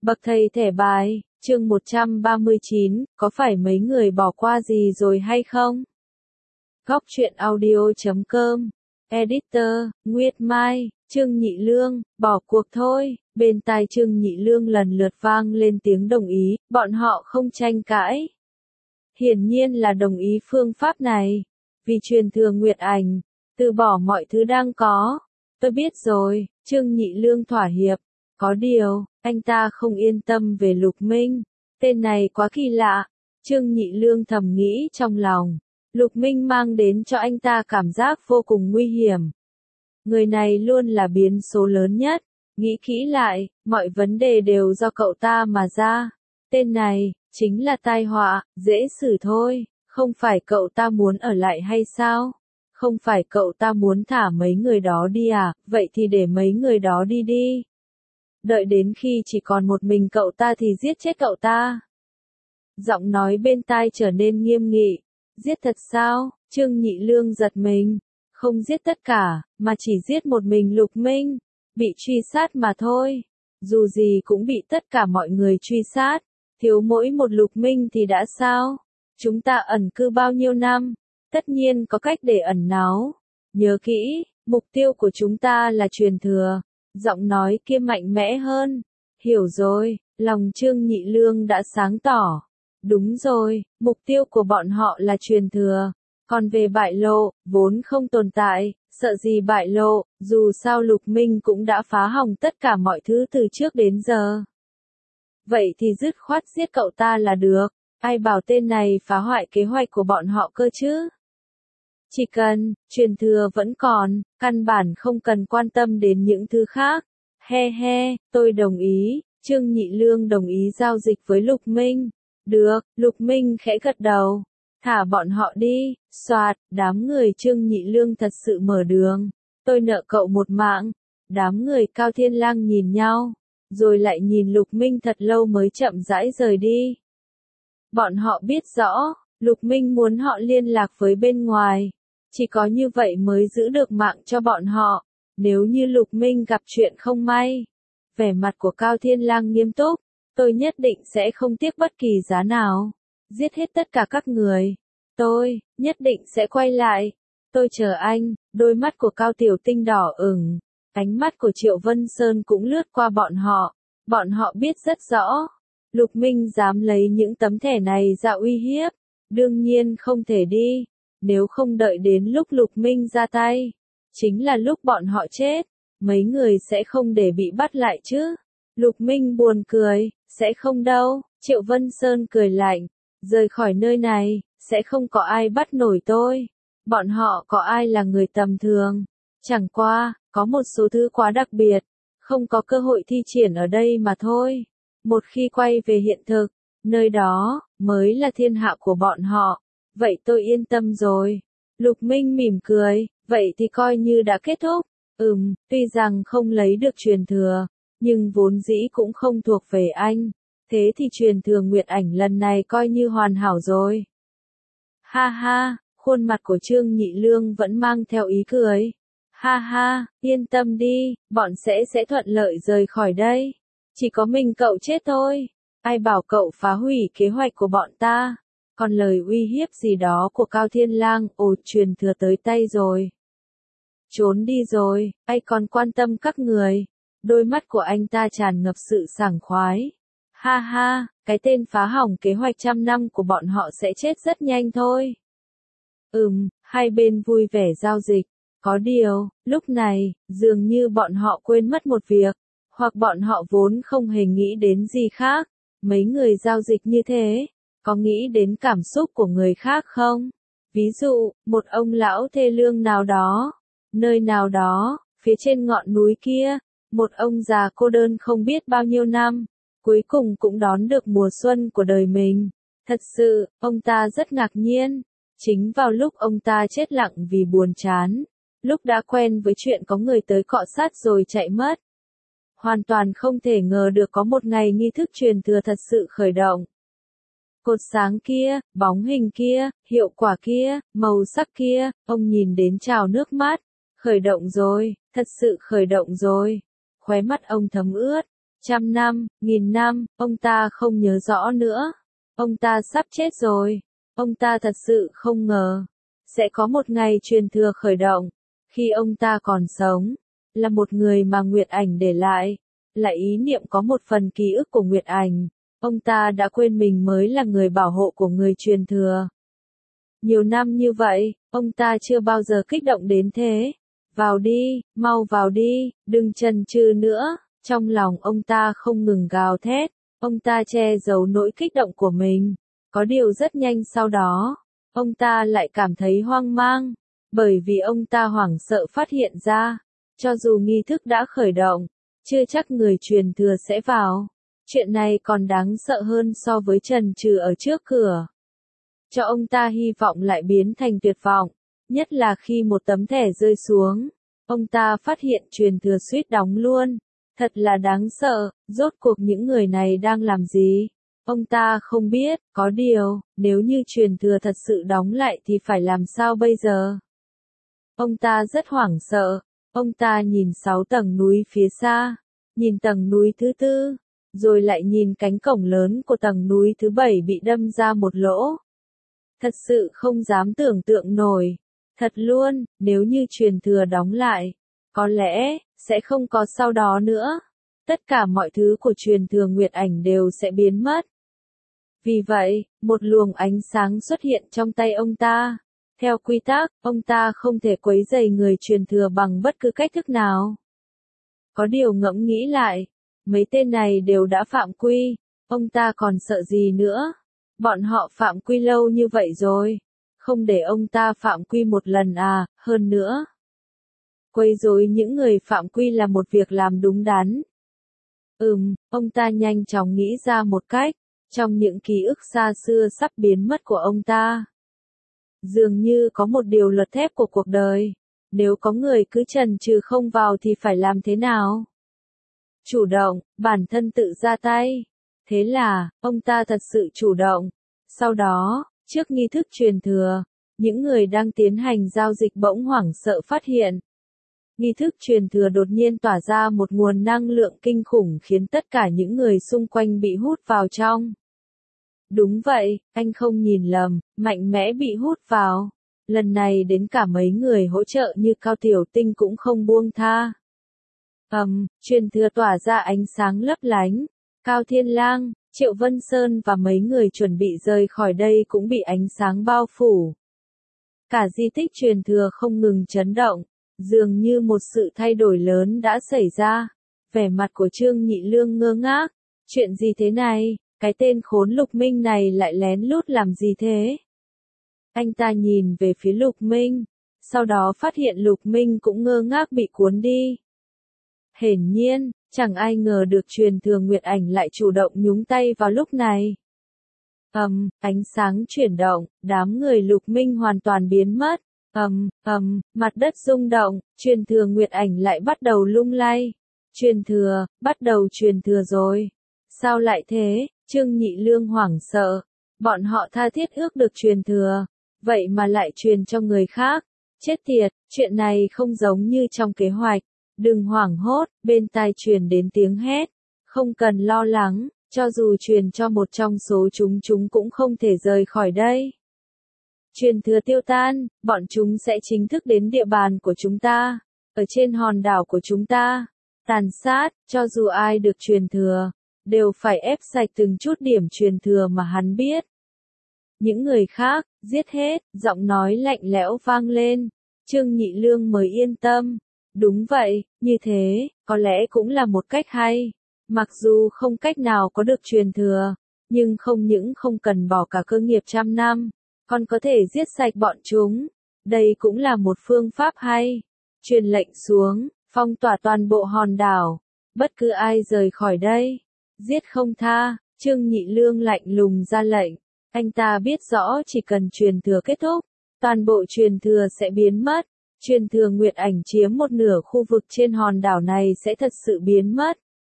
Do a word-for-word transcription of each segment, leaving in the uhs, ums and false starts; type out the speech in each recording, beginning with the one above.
Bậc thầy thẻ bài, chương một trăm ba mươi chín, có phải mấy người bỏ qua gì rồi hay không? Góc truyện audio chấm com, Editor, Nguyệt Mai, Trương Nhị Lương, bỏ cuộc thôi. Bên tai Trương Nhị Lương lần lượt vang lên tiếng đồng ý, bọn họ không tranh cãi. Hiển nhiên là đồng ý phương pháp này. Vì truyền thừa Nguyệt Ảnh, từ bỏ mọi thứ đang có. Tôi biết rồi, Trương Nhị Lương thỏa hiệp. Có điều, anh ta không yên tâm về Lục Minh. Tên này quá kỳ lạ. Trương Nhị Lương thầm nghĩ trong lòng. Lục Minh mang đến cho anh ta cảm giác vô cùng nguy hiểm. Người này luôn là biến số lớn nhất. Nghĩ kỹ lại, mọi vấn đề đều do cậu ta mà ra. Tên này, chính là tai họa, dễ xử thôi. Không phải cậu ta muốn ở lại hay sao? Không phải cậu ta muốn thả mấy người đó đi à? Vậy thì để mấy người đó đi đi. Đợi đến khi chỉ còn một mình cậu ta thì giết chết cậu ta. Giọng nói bên tai trở nên nghiêm nghị. Giết thật sao? Trương Nhị Lương giật mình. Không giết tất cả, mà chỉ giết một mình Lục Minh. Bị truy sát mà thôi. Dù gì cũng bị tất cả mọi người truy sát. Thiếu mỗi một Lục Minh thì đã sao? Chúng ta ẩn cư bao nhiêu năm? Tất nhiên có cách để ẩn náu. Nhớ kỹ, mục tiêu của chúng ta là truyền thừa. Giọng nói kia mạnh mẽ hơn. Hiểu rồi, lòng Trương Nhị Lương đã sáng tỏ. Đúng rồi, mục tiêu của bọn họ là truyền thừa. Còn về bại lộ, vốn không tồn tại, sợ gì bại lộ, dù sao Lục Minh cũng đã phá hỏng tất cả mọi thứ từ trước đến giờ. Vậy thì dứt khoát giết cậu ta là được, ai bảo tên này phá hoại kế hoạch của bọn họ cơ chứ? Chỉ cần, truyền thừa vẫn còn, căn bản không cần quan tâm đến những thứ khác. He he, tôi đồng ý, Trương Nhị Lương đồng ý giao dịch với Lục Minh. Được, Lục Minh khẽ gật đầu. Thả bọn họ đi, soạt, đám người Trương Nhị Lương thật sự mở đường. Tôi nợ cậu một mạng. Đám người Cao Thiên Lang nhìn nhau, rồi lại nhìn Lục Minh thật lâu mới chậm rãi rời đi. Bọn họ biết rõ, Lục Minh muốn họ liên lạc với bên ngoài. Chỉ có như vậy mới giữ được mạng cho bọn họ. Nếu như Lục Minh gặp chuyện không may. Vẻ mặt của Cao Thiên Lang nghiêm túc. Tôi nhất định sẽ không tiếc bất kỳ giá nào. Giết hết tất cả các người. Tôi, nhất định sẽ quay lại. Tôi chờ anh. Đôi mắt của Cao Tiểu Tinh đỏ ửng. Ánh mắt của Triệu Vân Sơn cũng lướt qua bọn họ. Bọn họ biết rất rõ. Lục Minh dám lấy những tấm thẻ này ra uy hiếp. Đương nhiên không thể đi. Nếu không đợi đến lúc Lục Minh ra tay. Chính là lúc bọn họ chết. Mấy người sẽ không để bị bắt lại chứ. Lục Minh buồn cười. Sẽ không đâu. Triệu Vân Sơn cười lạnh. Rời khỏi nơi này, sẽ không có ai bắt nổi tôi. Bọn họ có ai là người tầm thường. Chẳng qua, có một số thứ quá đặc biệt. Không có cơ hội thi triển ở đây mà thôi. Một khi quay về hiện thực, nơi đó, mới là thiên hạ của bọn họ. Vậy tôi yên tâm rồi. Lục Minh mỉm cười, vậy thì coi như đã kết thúc. Ừm, tuy rằng không lấy được truyền thừa, nhưng vốn dĩ cũng không thuộc về anh. Thế thì truyền thừa Nguyệt Ảnh lần này coi như hoàn hảo rồi. Ha ha, khuôn mặt của Trương Nhị Lương vẫn mang theo ý cười. Ha ha, yên tâm đi, bọn sẽ sẽ thuận lợi rời khỏi đây. Chỉ có mình cậu chết thôi. Ai bảo cậu phá hủy kế hoạch của bọn ta. Còn lời uy hiếp gì đó của Cao Thiên Lang, ồ, truyền thừa tới tay rồi. Trốn đi rồi, ai còn quan tâm các người. Đôi mắt của anh ta tràn ngập sự sảng khoái. Ha ha, cái tên phá hỏng kế hoạch trăm năm của bọn họ sẽ chết rất nhanh thôi. Ừm, hai bên vui vẻ giao dịch. Có điều, lúc này, dường như bọn họ quên mất một việc. Hoặc bọn họ vốn không hề nghĩ đến gì khác. Mấy người giao dịch như thế, có nghĩ đến cảm xúc của người khác không? Ví dụ, một ông lão thê lương nào đó, nơi nào đó, phía trên ngọn núi kia, một ông già cô đơn không biết bao nhiêu năm, cuối cùng cũng đón được mùa xuân của đời mình. Thật sự, ông ta rất ngạc nhiên. Chính vào lúc ông ta chết lặng vì buồn chán, lúc đã quen với chuyện có người tới cọ sát rồi chạy mất. Hoàn toàn không thể ngờ được có một ngày nghi thức truyền thừa thật sự khởi động. Cột sáng kia, bóng hình kia, hiệu quả kia, màu sắc kia, ông nhìn đến trào nước mắt. Khởi động rồi, thật sự khởi động rồi. Khóe mắt ông thấm ướt. Trăm năm, nghìn năm, ông ta không nhớ rõ nữa. Ông ta sắp chết rồi. Ông ta thật sự không ngờ sẽ có một ngày truyền thừa khởi động. Khi ông ta còn sống, là một người mà Nguyệt Ảnh để lại, là ý niệm có một phần ký ức của Nguyệt Ảnh. Ông ta đã quên mình mới là người bảo hộ của người truyền thừa. Nhiều năm như vậy, ông ta chưa bao giờ kích động đến thế. Vào đi, mau vào đi, đừng chần chừ nữa. Trong lòng ông ta không ngừng gào thét, ông ta che giấu nỗi kích động của mình. Có điều rất nhanh sau đó, ông ta lại cảm thấy hoang mang, bởi vì ông ta hoảng sợ phát hiện ra, cho dù nghi thức đã khởi động, chưa chắc người truyền thừa sẽ vào. Chuyện này còn đáng sợ hơn so với chần chừ ở trước cửa. Cho ông ta hy vọng lại biến thành tuyệt vọng, nhất là khi một tấm thẻ rơi xuống, ông ta phát hiện truyền thừa suýt đóng luôn. Thật là đáng sợ, rốt cuộc những người này đang làm gì? Ông ta không biết, có điều, nếu như truyền thừa thật sự đóng lại thì phải làm sao bây giờ? Ông ta rất hoảng sợ, ông ta nhìn sáu tầng núi phía xa, nhìn tầng núi thứ tư, rồi lại nhìn cánh cổng lớn của tầng núi thứ bảy bị đâm ra một lỗ. Thật sự không dám tưởng tượng nổi, thật luôn, nếu như truyền thừa đóng lại, có lẽ sẽ không có sau đó nữa. Tất cả mọi thứ của truyền thừa Nguyệt Ảnh đều sẽ biến mất. Vì vậy, một luồng ánh sáng xuất hiện trong tay ông ta. Theo quy tắc, ông ta không thể quấy rầy người truyền thừa bằng bất cứ cách thức nào. Có điều ngẫm nghĩ lại, mấy tên này đều đã phạm quy, ông ta còn sợ gì nữa? Bọn họ phạm quy lâu như vậy rồi, không để ông ta phạm quy một lần à, hơn nữa. Quấy rối những người phạm quy là một việc làm đúng đắn. Ừm, ông ta nhanh chóng nghĩ ra một cách, trong những ký ức xa xưa sắp biến mất của ông ta. Dường như có một điều luật thép của cuộc đời, nếu có người cứ chần chừ không vào thì phải làm thế nào? Chủ động, bản thân tự ra tay. Thế là, ông ta thật sự chủ động. Sau đó, trước nghi thức truyền thừa, những người đang tiến hành giao dịch bỗng hoảng sợ phát hiện. Nghi thức truyền thừa đột nhiên tỏa ra một nguồn năng lượng kinh khủng khiến tất cả những người xung quanh bị hút vào trong. Đúng vậy, anh không nhìn lầm, mạnh mẽ bị hút vào. Lần này đến cả mấy người hỗ trợ như Cao Tiểu Tinh cũng không buông tha. Ầm, um, truyền thừa tỏa ra ánh sáng lấp lánh. Cao Thiên Lang, Triệu Vân Sơn và mấy người chuẩn bị rời khỏi đây cũng bị ánh sáng bao phủ. Cả di tích truyền thừa không ngừng chấn động, dường như một sự thay đổi lớn đã xảy ra. Vẻ mặt của Trương Nhị Lương ngơ ngác. Chuyện gì thế này? Cái tên khốn Lục Minh này lại lén lút làm gì thế? Anh ta nhìn về phía Lục Minh, sau đó phát hiện Lục Minh cũng ngơ ngác bị cuốn đi. Hiển nhiên, chẳng ai ngờ được truyền thừa Nguyệt Ảnh lại chủ động nhúng tay vào lúc này. Ầm, um, ánh sáng chuyển động, đám người Lục Minh hoàn toàn biến mất. Ầm, um, ầm, um, mặt đất rung động, truyền thừa Nguyệt Ảnh lại bắt đầu lung lay. Truyền thừa, bắt đầu truyền thừa rồi. Sao lại thế? Trương Nhị Lương hoảng sợ. Bọn họ tha thiết ước được truyền thừa, vậy mà lại truyền cho người khác. Chết tiệt, chuyện này không giống như trong kế hoạch. Đừng hoảng hốt, bên tai truyền đến tiếng hét. Không cần lo lắng, cho dù truyền cho một trong số chúng chúng cũng không thể rời khỏi đây. Truyền thừa tiêu tan, bọn chúng sẽ chính thức đến địa bàn của chúng ta, ở trên hòn đảo của chúng ta. Tàn sát, cho dù ai được truyền thừa, đều phải ép sạch từng chút điểm truyền thừa mà hắn biết. Những người khác, giết hết, giọng nói lạnh lẽo vang lên. Trương Nhị Lương mới yên tâm. Đúng vậy, như thế, có lẽ cũng là một cách hay. Mặc dù không cách nào có được truyền thừa, nhưng không những không cần bỏ cả cơ nghiệp trăm năm, còn có thể giết sạch bọn chúng. Đây cũng là một phương pháp hay. Truyền lệnh xuống, phong tỏa toàn bộ hòn đảo. Bất cứ ai rời khỏi đây, giết không tha. Trương Nhị Lương lạnh lùng ra lệnh. Anh ta biết rõ chỉ cần truyền thừa kết thúc, toàn bộ truyền thừa sẽ biến mất. Truyền thừa Nguyệt Ảnh chiếm một nửa khu vực trên hòn đảo này sẽ thật sự biến mất.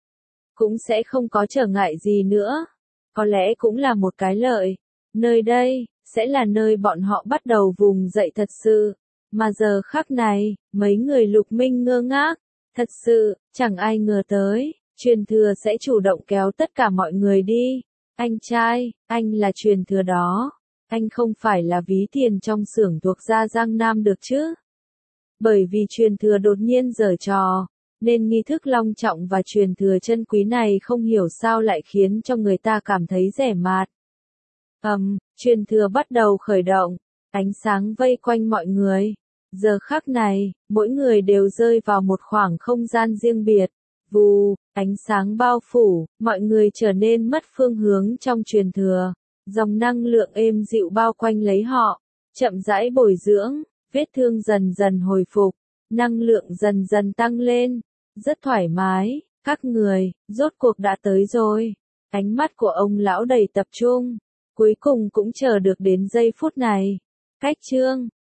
Cũng sẽ không có trở ngại gì nữa. Có lẽ cũng là một cái lợi. Nơi đây, sẽ là nơi bọn họ bắt đầu vùng dậy thật sự. Mà giờ khắc này, mấy người Lục Minh ngơ ngác. Thật sự, chẳng ai ngờ tới. Truyền thừa sẽ chủ động kéo tất cả mọi người đi. Anh trai, anh là truyền thừa đó. Anh không phải là ví tiền trong xưởng thuộc gia Giang Nam được chứ. Bởi vì truyền thừa đột nhiên giở trò, nên nghi thức long trọng và truyền thừa chân quý này không hiểu sao lại khiến cho người ta cảm thấy rẻ mạt. Ầm, um, truyền thừa bắt đầu khởi động, ánh sáng vây quanh mọi người. Giờ khắc này, mỗi người đều rơi vào một khoảng không gian riêng biệt. Vù, ánh sáng bao phủ, mọi người trở nên mất phương hướng trong truyền thừa. Dòng năng lượng êm dịu bao quanh lấy họ, chậm rãi bồi dưỡng, vết thương dần dần hồi phục, năng lượng dần dần tăng lên, rất thoải mái, các người, rốt cuộc đã tới rồi. Ánh mắt của ông lão đầy tập trung, cuối cùng cũng chờ được đến giây phút này. Cách chương